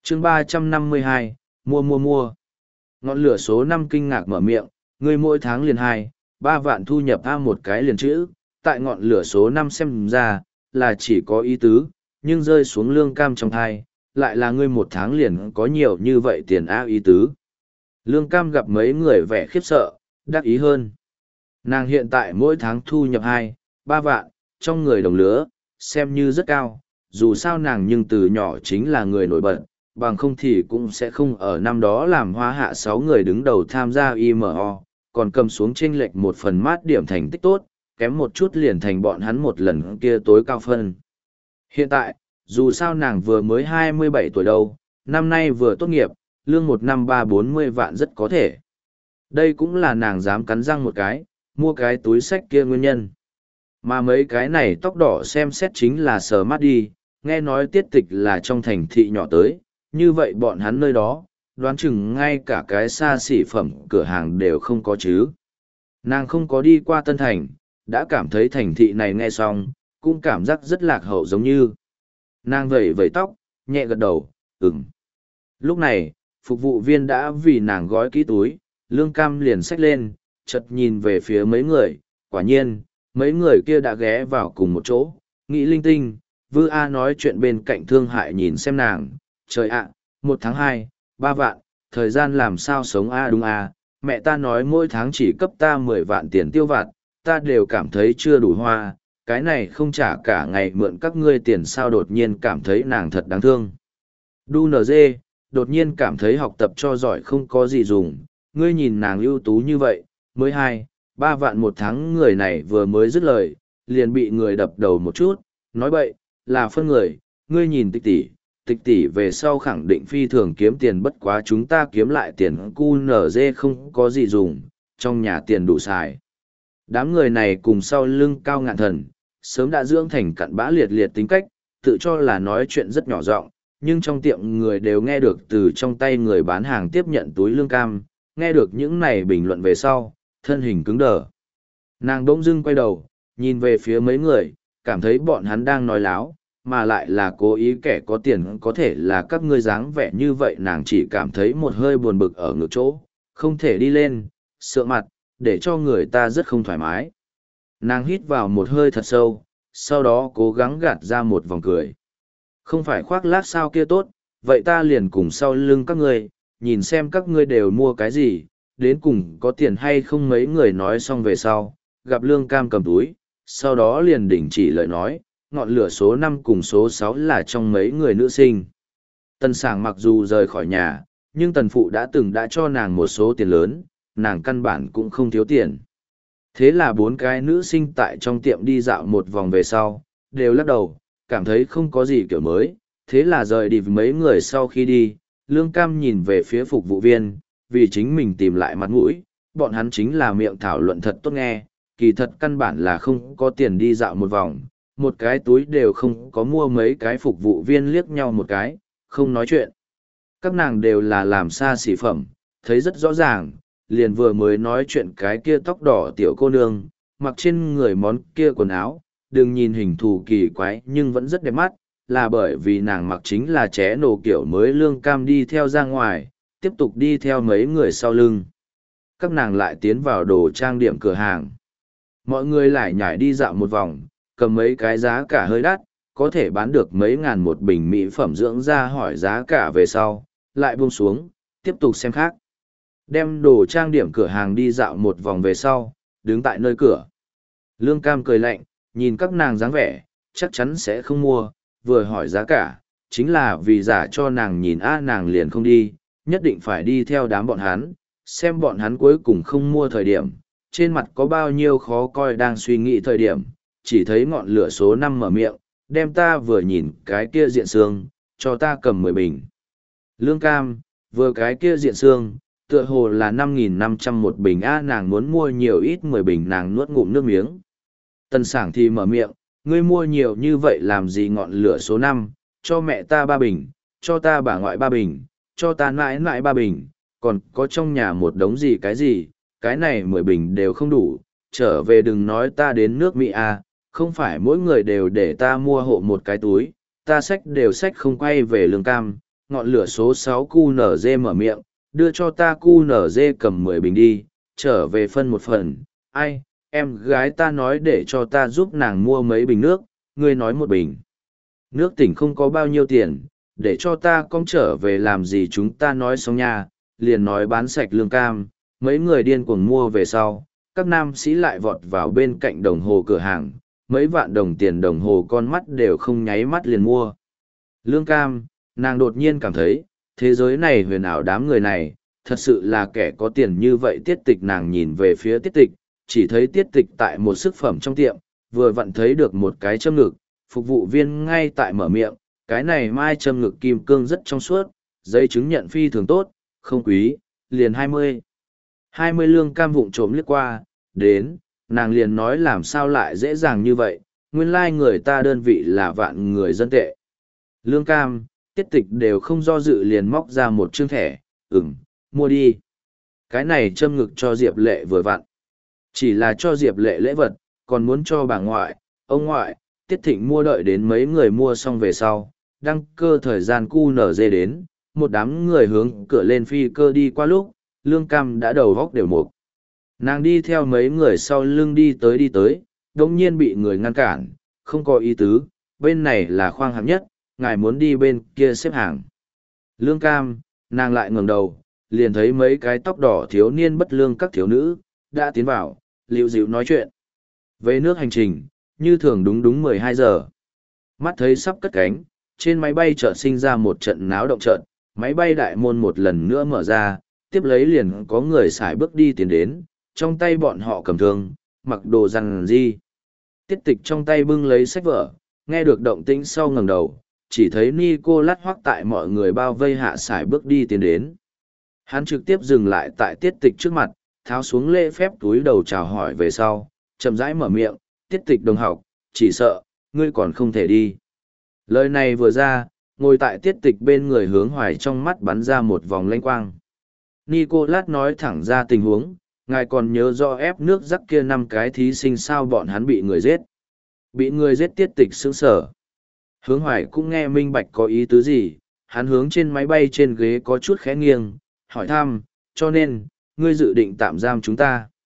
chương 352, mua. Ngọn lửa số 5 kinh ngạc mở miệng, ngươi mỗi tháng liền 2, 3 vạn thu nhập một cái liền chữ, tại ngọn lửa số 5 xem ra, là chỉ có ý tứ, nhưng rơi xuống lương cam trong thai, lại là ngươi một tháng liền có nhiều như vậy tiền ý tứ. Lương cam gặp mấy người vẻ khiếp sợ, đắc ý hơn. Nàng hiện tại mỗi tháng thu nhập 2, 3 vạn, trong người đồng lứa, xem như rất cao, dù sao nàng nhưng từ nhỏ chính là người nổi bật, bằng không thì cũng sẽ không ở năm đó làm hoa hạ 6 người đứng đầu tham gia IMO, còn cầm xuống chênh lệch một phần mát điểm thành tích tốt, kém một chút liền thành bọn hắn một lần kia tối cao phân. Hiện tại, dù sao nàng vừa mới 27 tuổi đâu, năm nay vừa tốt nghiệp, lương một năm 30-40 vạn rất có thể. Đây cũng là nàng dám cắn răng một cái, mua cái túi xách kia nguyên nhân. Mà mấy cái này tóc đỏ xem xét chính là sờ mắt đi, nghe nói tiết tịch là trong thành thị nhỏ tới, như vậy bọn hắn nơi đó, đoán chừng ngay cả cái xa xỉ phẩm cửa hàng đều không có chứ. Nàng không có đi qua Tân Thành, đã cảm thấy thành thị này nghe xong, cũng cảm giác rất lạc hậu giống như. Nàng vẩy vẩy tóc, nhẹ gật đầu, ừm. Lúc này, phục vụ viên đã vì nàng gói kỹ túi, lương cam liền xách lên, chợt nhìn về phía mấy người, quả nhiên, mấy người kia đã ghé vào cùng một chỗ, nghĩ linh tinh, Vư A nói chuyện bên cạnh Thương Hại nhìn xem nàng, trời ạ, 1 tháng 2, 3 vạn, thời gian làm sao sống đúng mẹ ta nói mỗi tháng chỉ cấp ta 10 vạn tiền tiêu vặt, ta đều cảm thấy chưa đủ hoa, cái này không trả cả ngày mượn các ngươi tiền sao đột nhiên cảm thấy nàng thật đáng thương. Đu NG, đột nhiên cảm thấy học tập cho giỏi không có gì dùng, ngươi nhìn nàng ưu tú như vậy, mới 2, 3 vạn 1 tháng người này vừa mới dứt lời, liền bị người đập đầu một chút, nói bậy, là phân người, ngươi nhìn tịch tỷ về sau khẳng định phi thường kiếm tiền bất quá chúng ta kiếm lại tiền QNZ không có gì dùng, trong nhà tiền đủ xài. Đám người này cùng sau lưng cao ngạn thần, sớm đã dưỡng thành cặn bã liệt liệt tính cách, tự cho là nói chuyện rất nhỏ giọng, nhưng trong tiệm người đều nghe được từ trong tay người bán hàng tiếp nhận túi lương cam, nghe được những này bình luận về sau, thân hình cứng đờ. Nàng bỗng dưng quay đầu, nhìn về phía mấy người, cảm thấy bọn hắn đang nói láo, mà lại là cố ý kẻ có tiền có thể là các ngươi dáng vẻ như vậy nàng chỉ cảm thấy một hơi buồn bực ở ngực chỗ, không thể đi lên, sượng mặt, để cho người ta rất không thoải mái. Nàng hít vào một hơi thật sâu, sau đó cố gắng gạt ra một vòng cười. Không phải khoác lác sao kia tốt, vậy ta liền cùng sau lưng các ngươi, nhìn xem các ngươi đều mua cái gì, đến cùng có tiền hay không mấy người nói xong về sau, gặp lương cam cầm túi, sau đó liền đình chỉ lời nói, ngọn lửa số 5 cùng số 6 là trong mấy người nữ sinh. Tần Sảng mặc dù rời khỏi nhà, nhưng tần phụ đã cho nàng một số tiền lớn, nàng căn bản cũng không thiếu tiền. Thế là 4 cái nữ sinh tại trong tiệm đi dạo một vòng về sau, đều lắc đầu, cảm thấy không có gì kiểu mới, thế là rời đi mấy người sau khi đi, lương cam nhìn về phía phục vụ viên, vì chính mình tìm lại mặt mũi, bọn hắn chính là miệng thảo luận thật tốt nghe, kỳ thật căn bản là không có tiền đi dạo một vòng, một cái túi đều không có mua mấy cái phục vụ viên liếc nhau một cái, không nói chuyện. Các nàng đều là làm xa xỉ phẩm, thấy rất rõ ràng, liền vừa mới nói chuyện cái kia tóc đỏ tiểu cô nương, mặc trên người món kia quần áo, đừng nhìn hình thù kỳ quái nhưng vẫn rất đẹp mắt, là bởi vì nàng mặc chính là ché nổ kiểu mới lương cam đi theo ra ngoài, tiếp tục đi theo mấy người sau lưng. Các nàng lại tiến vào đồ trang điểm cửa hàng. Mọi người lại nhảy đi dạo một vòng, cầm mấy cái giá cả hơi đắt, có thể bán được mấy ngàn một bình mỹ phẩm dưỡng da hỏi giá cả về sau, lại buông xuống, tiếp tục xem khác. Đem đồ trang điểm cửa hàng đi dạo một vòng về sau, đứng tại nơi cửa. Lương cam cười lạnh, nhìn các nàng dáng vẻ, chắc chắn sẽ không mua, vừa hỏi giá cả, chính là vì giả cho nàng nhìn nàng liền không đi, nhất định phải đi theo đám bọn hắn, xem bọn hắn cuối cùng không mua thời điểm, trên mặt có bao nhiêu khó coi đang suy nghĩ thời điểm, chỉ thấy ngọn lửa số 5 mở miệng, đem ta vừa nhìn cái kia diện xương, cho ta cầm 10 bình. Lương cam, vừa cái kia diện xương, tựa hồ là 5.500 một bình nàng muốn mua nhiều ít 10 bình nàng nuốt ngụm nước miếng. Tần Sảng thì mở miệng, ngươi mua nhiều như vậy làm gì ngọn lửa số 5, cho mẹ ta 3 bình, cho ta bà ngoại 3 bình, cho ta nãi nãi 3 bình, còn có trong nhà một đống gì, cái này 10 bình đều không đủ, trở về đừng nói ta đến nước Mỹ không phải mỗi người đều để ta mua hộ một cái túi, ta xách đều xách không quay về lương cam, ngọn lửa số 6 QNZ mở miệng, đưa cho ta QNZ cầm 10 bình đi, trở về phân một phần. Ai, em gái ta nói để cho ta giúp nàng mua mấy bình nước, ngươi nói một bình. Nước tỉnh không có bao nhiêu tiền, để cho ta cong trở về làm gì chúng ta nói xong nha, liền nói bán sạch lương cam, mấy người điên cuồng mua về sau, các nam sĩ lại vọt vào bên cạnh đồng hồ cửa hàng, mấy vạn đồng tiền đồng hồ con mắt đều không nháy mắt liền mua. Lương cam, nàng đột nhiên cảm thấy, thế giới này huyền ảo đám người này, thật sự là kẻ có tiền như vậy. Tiết Tịch nàng nhìn về phía Tiết Tịch, chỉ thấy Tiết Tịch tại một sức phẩm trong tiệm, vừa vặn thấy được một cái châm ngực, phục vụ viên ngay tại mở miệng, cái này mai châm ngực kim cương rất trong suốt, giấy chứng nhận phi thường tốt, không quý, liền 20. 20 lương cam vụng trộm liếc qua, đến, nàng liền nói làm sao lại dễ dàng như vậy, nguyên lai người ta đơn vị là vạn người dân tệ. Lương cam, Tiết Tịch đều không do dự liền móc ra một chương thẻ, mua đi. Cái này châm ngực cho Diệp Lệ vừa vặn. Chỉ là cho Diệp Lệ lễ vật, còn muốn cho bà ngoại, ông ngoại, Tiết Thịnh mua, đợi đến mấy người mua xong về sau, đăng cơ thời gian QNZ đến, một đám người hướng cửa lên phi cơ đi qua lúc, lương cam đã đầu góc đều mục. Nàng đi theo mấy người sau lưng đi tới, đồng nhiên bị người ngăn cản, không có ý tứ, bên này là khoang hạng nhất, ngài muốn đi bên kia xếp hàng. Lương cam, nàng lại ngẩng đầu, liền thấy mấy cái tóc đỏ thiếu niên bất lương các thiếu nữ, đã tiến vào, liễu dịu nói chuyện. Về nước hành trình, như thường đúng 12 giờ. Mắt thấy sắp cất cánh, trên máy bay chợt sinh ra một trận náo động trận, máy bay đại môn một lần nữa mở ra, tiếp lấy liền có người xài bước đi tiến đến, trong tay bọn họ cầm thương, mặc đồ rằn ri. Tiết Tịch trong tay bưng lấy sách vở, nghe được động tĩnh sau ngẩng đầu, chỉ thấy Nicolas hoắc tại mọi người bao vây hạ xài bước đi tiến đến. Hắn trực tiếp dừng lại tại Tiết Tịch trước mặt, tháo xuống lễ phép túi đầu chào hỏi về sau, chậm rãi mở miệng, Tiết Tịch đồng học, chỉ sợ, ngươi còn không thể đi. Lời này vừa ra, ngồi tại Tiết Tịch bên người Hướng Hoài trong mắt bắn ra một vòng lanh quang. Nicolas nói thẳng ra tình huống, ngài còn nhớ rõ ép nước rắc kia 5 cái thí sinh sao bọn hắn bị người giết. Bị người giết. Tiết Tịch sững sờ. Hướng Hoài cũng nghe minh bạch có ý tứ gì, hắn hướng trên máy bay trên ghế có chút khẽ nghiêng, hỏi thăm, cho nên, ngươi dự định tạm giam chúng ta.